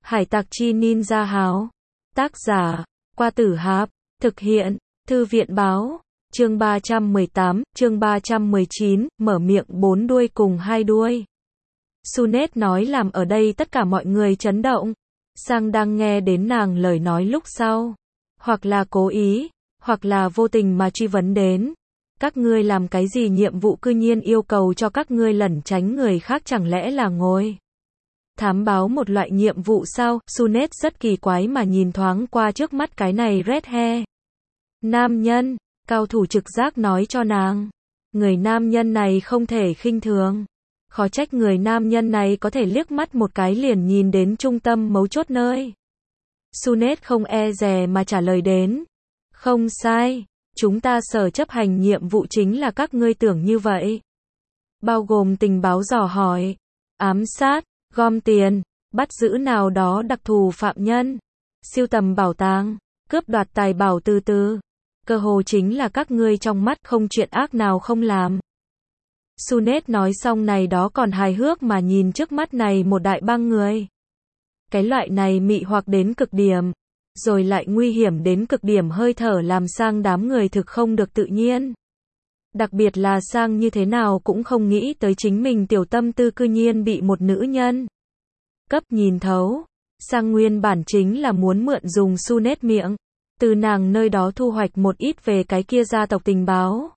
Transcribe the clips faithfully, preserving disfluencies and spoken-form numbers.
Hải tặc chi ninja háo. Tác giả, Qua Tử Háp. Thực hiện, Thư viện báo. Chương ba trăm mười tám, chương ba trăm mười chín, mở miệng bốn đuôi cùng hai đuôi. Sunet nói làm ở đây tất cả mọi người chấn động. Sang đang nghe đến nàng lời nói lúc sau. Hoặc là cố ý, hoặc là vô tình mà truy vấn đến. Các ngươi làm cái gì nhiệm vụ cư nhiên yêu cầu cho các ngươi lẩn tránh người khác, chẳng lẽ là ngồi thám báo một loại nhiệm vụ sao? Sunet rất kỳ quái mà nhìn thoáng qua trước mắt cái này red hair nam nhân, cao thủ trực giác nói cho nàng. Người nam nhân này không thể khinh thường. Khó trách người nam nhân này có thể liếc mắt một cái liền nhìn đến trung tâm mấu chốt nơi. Sunet không e dè mà trả lời đến. Không sai, chúng ta sở chấp hành nhiệm vụ chính là các ngươi tưởng như vậy. Bao gồm tình báo dò hỏi, ám sát, gom tiền, bắt giữ nào đó đặc thù phạm nhân, siêu tầm bảo tàng, cướp đoạt tài bảo từ từ. Cơ hồ chính là các ngươi trong mắt không chuyện ác nào không làm. Sunet nói xong này đó còn hài hước mà nhìn trước mắt này một đại bang người. Cái loại này mị hoặc đến cực điểm, rồi lại nguy hiểm đến cực điểm hơi thở làm Sang đám người thực không được tự nhiên. Đặc biệt là Sang như thế nào cũng không nghĩ tới chính mình tiểu tâm tư cư nhiên bị một nữ nhân cấp nhìn thấu. Sang nguyên bản chính là muốn mượn dùng Sunet miệng, từ nàng nơi đó thu hoạch một ít về cái kia gia tộc tình báo.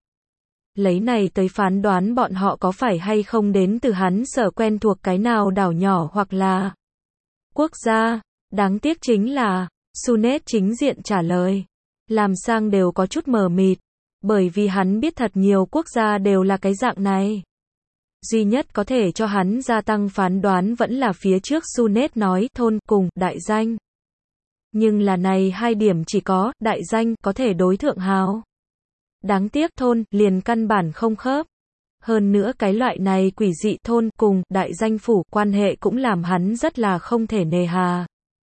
Lấy này tới phán đoán bọn họ có phải hay không đến từ hắn sở quen thuộc cái nào đảo nhỏ hoặc là quốc gia. Đáng tiếc chính là, Sunet chính diện trả lời, làm Sang đều có chút mờ mịt, bởi vì hắn biết thật nhiều quốc gia đều là cái dạng này. Duy nhất có thể cho hắn gia tăng phán đoán vẫn là phía trước Sunet nói thôn cùng đại danh. Nhưng là này hai điểm chỉ có đại danh có thể đối thượng hào. Đáng tiếc thôn liền căn bản không khớp. Hơn nữa cái loại này quỷ dị thôn cùng đại danh phủ quan hệ cũng làm hắn rất là không thể nề hà.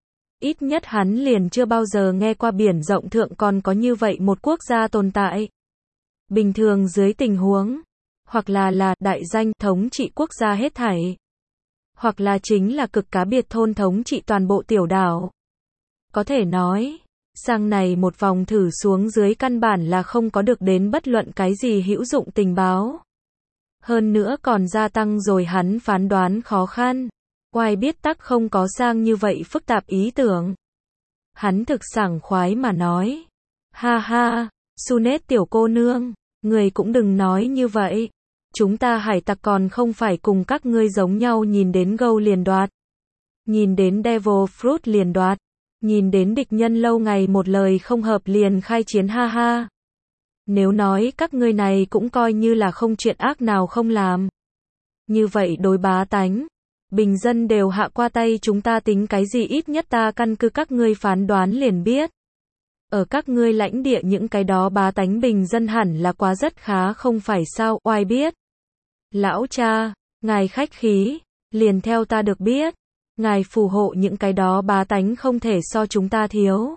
Ít nhất hắn liền chưa bao giờ nghe qua biển rộng thượng còn có như vậy một quốc gia tồn tại. Bình thường dưới tình huống, hoặc là là đại danh thống trị quốc gia hết thảy, hoặc là chính là cực cá biệt thôn thống trị toàn bộ tiểu đảo. Có thể nói, Sang này một vòng thử xuống dưới căn bản là không có được đến bất luận cái gì hữu dụng tình báo. Hơn nữa còn gia tăng rồi hắn phán đoán khó khăn. Oai biết tắc không có Sang như vậy phức tạp ý tưởng. Hắn thực sảng khoái mà nói. Ha ha, Sunet tiểu cô nương, người cũng đừng nói như vậy. Chúng ta hải tặc còn không phải cùng các ngươi giống nhau nhìn đến gâu liền đoạt. Nhìn đến devil fruit liền đoạt. Nhìn đến địch nhân lâu ngày một lời không hợp liền khai chiến ha ha. Nếu nói các ngươi này cũng coi như là không chuyện ác nào không làm. Như vậy đối bá tánh, bình dân đều hạ qua tay chúng ta tính cái gì, ít nhất ta căn cứ các ngươi phán đoán liền biết. Ở các ngươi lãnh địa những cái đó bá tánh bình dân hẳn là quá rất khá không phải sao, oai biết. Lão cha, ngài khách khí, liền theo ta được biết. Ngài phù hộ những cái đó bá tánh không thể so chúng ta thiếu.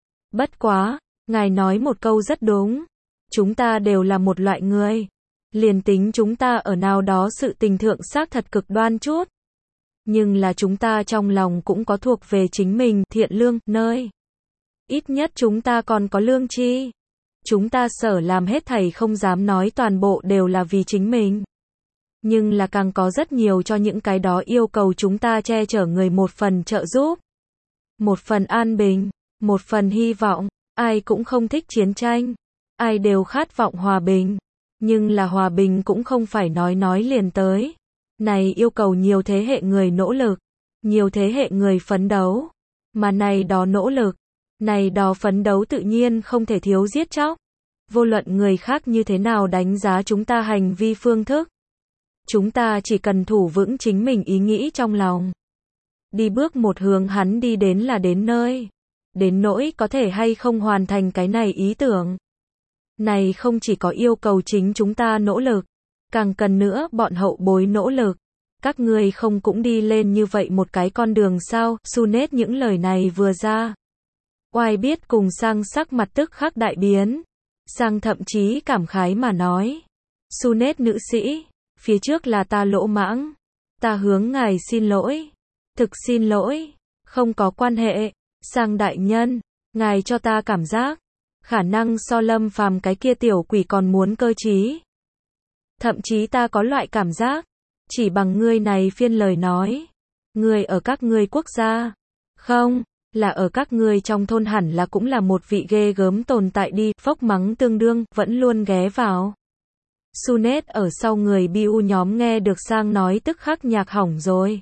Bất quá, ngài nói một câu rất đúng. Chúng ta đều là một loại người. Liền tính chúng ta ở nào đó sự tình thượng xác thật cực đoan chút. Nhưng là chúng ta trong lòng cũng có thuộc về chính mình thiện lương nơi. Ít nhất chúng ta còn có lương tri. Chúng ta sở làm hết thảy không dám nói toàn bộ đều là vì chính mình. Nhưng là càng có rất nhiều cho những cái đó yêu cầu chúng ta che chở người một phần trợ giúp. Một phần an bình, một phần hy vọng. Ai cũng không thích chiến tranh. Ai đều khát vọng hòa bình. Nhưng là hòa bình cũng không phải nói nói liền tới. Này yêu cầu nhiều thế hệ người nỗ lực. Nhiều thế hệ người phấn đấu. Mà này đó nỗ lực. Này đó phấn đấu tự nhiên không thể thiếu giết chóc. Vô luận người khác như thế nào đánh giá chúng ta hành vi phương thức. Chúng ta chỉ cần thủ vững chính mình ý nghĩ trong lòng. Đi bước một hướng hắn đi đến là đến nơi. Đến nỗi có thể hay không hoàn thành cái này ý tưởng. Này không chỉ có yêu cầu chính chúng ta nỗ lực. Càng cần nữa bọn hậu bối nỗ lực. Các ngươi không cũng đi lên như vậy một cái con đường sao? Sunet những lời này vừa ra. Oai biết cùng Sang sắc mặt tức khắc đại biến. Sang thậm chí cảm khái mà nói. Sunet nữ sĩ. Phía trước là ta lỗ mãng. Ta hướng ngài xin lỗi. Thực xin lỗi. Không có quan hệ. Sang đại nhân, ngài cho ta cảm giác, khả năng so Lâm Phàm cái kia tiểu quỷ còn muốn cơ trí. Thậm chí ta có loại cảm giác, chỉ bằng ngươi này phiên lời nói, ngươi ở các ngươi quốc gia, không, là ở các ngươi trong thôn hẳn là cũng là một vị ghê gớm tồn tại đi, phốc mắng tương đương, vẫn luôn ghé vào. Sunet ở sau người Biu nhóm nghe được Sang nói tức khắc nhạc hỏng rồi.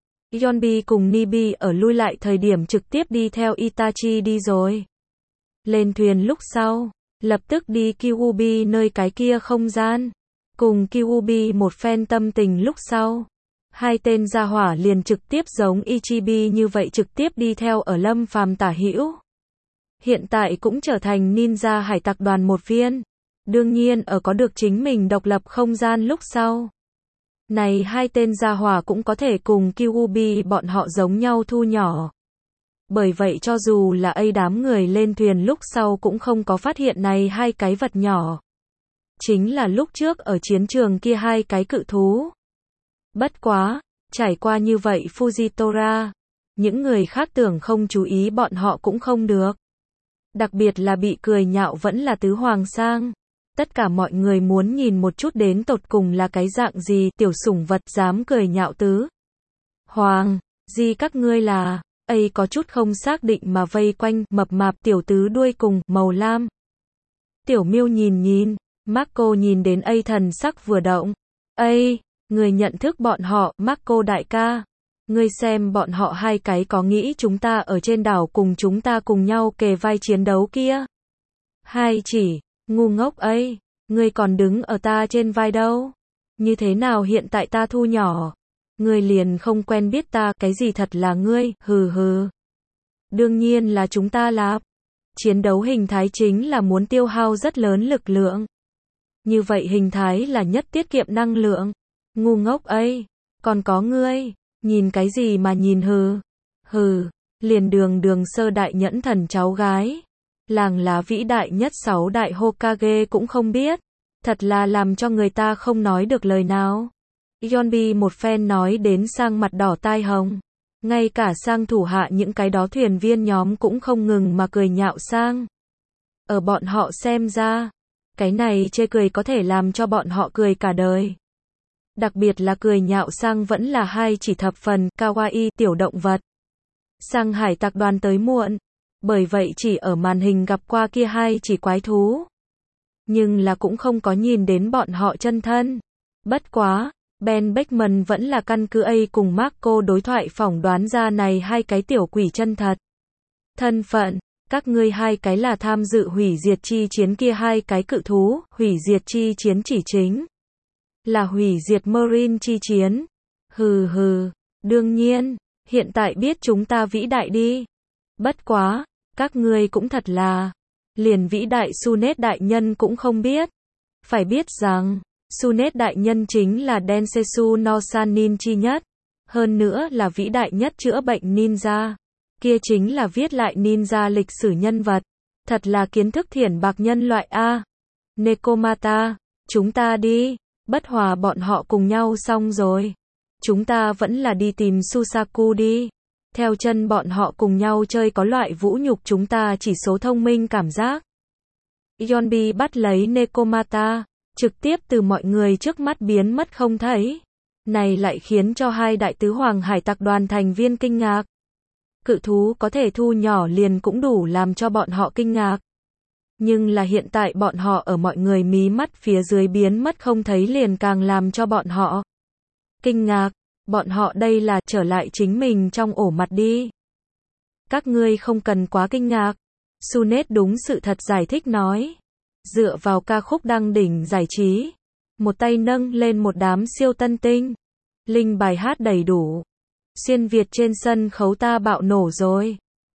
Yonbi cùng Nibi ở lui lại thời điểm trực tiếp đi theo Itachi đi rồi. Lên thuyền lúc sau, lập tức đi Kyuubi nơi cái kia không gian. Cùng Kyuubi một phen tâm tình lúc sau. Hai tên gia hỏa liền trực tiếp giống Ichibi như vậy trực tiếp đi theo ở Lâm Phàm tả hữu. Hiện tại cũng trở thành ninja hải tặc đoàn một viên. Đương nhiên ở có được chính mình độc lập không gian lúc sau. Này hai tên gia hỏa cũng có thể cùng Kyuubi bọn họ giống nhau thu nhỏ. Bởi vậy cho dù là A đám người lên thuyền lúc sau cũng không có phát hiện này hai cái vật nhỏ. Chính là lúc trước ở chiến trường kia hai cái cự thú. Bất quá, trải qua như vậy Fujitora, những người khác tưởng không chú ý bọn họ cũng không được. Đặc biệt là bị cười nhạo vẫn là Tứ Hoàng Sang. Tất cả mọi người muốn nhìn một chút đến tột cùng là cái dạng gì tiểu sủng vật dám cười nhạo Tứ Hoàng, gì các ngươi là, ấy có chút không xác định mà vây quanh mập mạp tiểu tứ đuôi cùng màu lam. Tiểu Miêu nhìn nhìn, Marco nhìn đến A thần sắc vừa động. A, người nhận thức bọn họ, Marco đại ca. Ngươi xem bọn họ hai cái có nghĩ chúng ta ở trên đảo cùng chúng ta cùng nhau kề vai chiến đấu kia. Hai chỉ, ngu ngốc ấy, ngươi còn đứng ở ta trên vai đâu. Như thế nào hiện tại ta thu nhỏ. Ngươi liền không quen biết ta, cái gì thật là ngươi, hừ hừ. Đương nhiên là chúng ta lạp. Chiến đấu hình thái chính là muốn tiêu hao rất lớn lực lượng. Như vậy hình thái là nhất tiết kiệm năng lượng. Ngu ngốc ấy, còn có ngươi, nhìn cái gì mà nhìn hừ. Hừ, liền đường đường sơ đại nhẫn thần cháu gái. Làng lá vĩ đại nhất sáu đại Hokage cũng không biết. Thật là làm cho người ta không nói được lời nào. Yonbi một phen nói đến Sang mặt đỏ tai hồng. Ngay cả Sang thủ hạ những cái đó thuyền viên nhóm cũng không ngừng mà cười nhạo Sang. Ở bọn họ xem ra, cái này chê cười có thể làm cho bọn họ cười cả đời. Đặc biệt là cười nhạo Sang vẫn là hai chỉ thập phần kawaii tiểu động vật. Sang hải tặc đoàn tới muộn, bởi vậy chỉ ở màn hình gặp qua kia hai chỉ quái thú. Nhưng là cũng không có nhìn đến bọn họ chân thân. Bất quá, Ben Beckman vẫn là căn cứ A cùng Marco đối thoại phỏng đoán ra này hai cái tiểu quỷ chân thật. Thân phận, các ngươi hai cái là tham dự hủy diệt chi chiến kia hai cái cự thú, hủy diệt chi chiến chỉ chính là hủy diệt Marine chi chiến. Hừ hừ, đương nhiên, hiện tại biết chúng ta vĩ đại đi. Bất quá, các ngươi cũng thật là, liền vĩ đại Sunet đại nhân cũng không biết. Phải biết rằng, Sunet đại nhân chính là Densetsu no Sanin chi nhất, hơn nữa là vĩ đại nhất chữa bệnh ninja. Kia chính là viết lại ninja lịch sử nhân vật, thật là kiến thức thiển bạc nhân loại a. Nekomata, chúng ta đi, bất hòa bọn họ cùng nhau xong rồi. Chúng ta vẫn là đi tìm Susaku đi. Theo chân bọn họ cùng nhau chơi có loại vũ nhục chúng ta chỉ số thông minh cảm giác. Yonbi bắt lấy Nekomata, trực tiếp từ mọi người trước mắt biến mất không thấy. Này lại khiến cho hai đại tứ hoàng hải tặc đoàn thành viên kinh ngạc. Cự thú có thể thu nhỏ liền cũng đủ làm cho bọn họ kinh ngạc. Nhưng là hiện tại bọn họ ở mọi người mí mắt phía dưới biến mất không thấy liền càng làm cho bọn họ kinh ngạc. Bọn họ đây là trở lại chính mình trong ổ mặt đi. Các ngươi không cần quá kinh ngạc. Sunet đúng sự thật giải thích nói. Dựa vào ca khúc đăng đỉnh giải trí. Một tay nâng lên một đám siêu tân tinh. Linh bài hát đầy đủ. Xuyên Việt trên sân khấu ta bạo nổ rồi.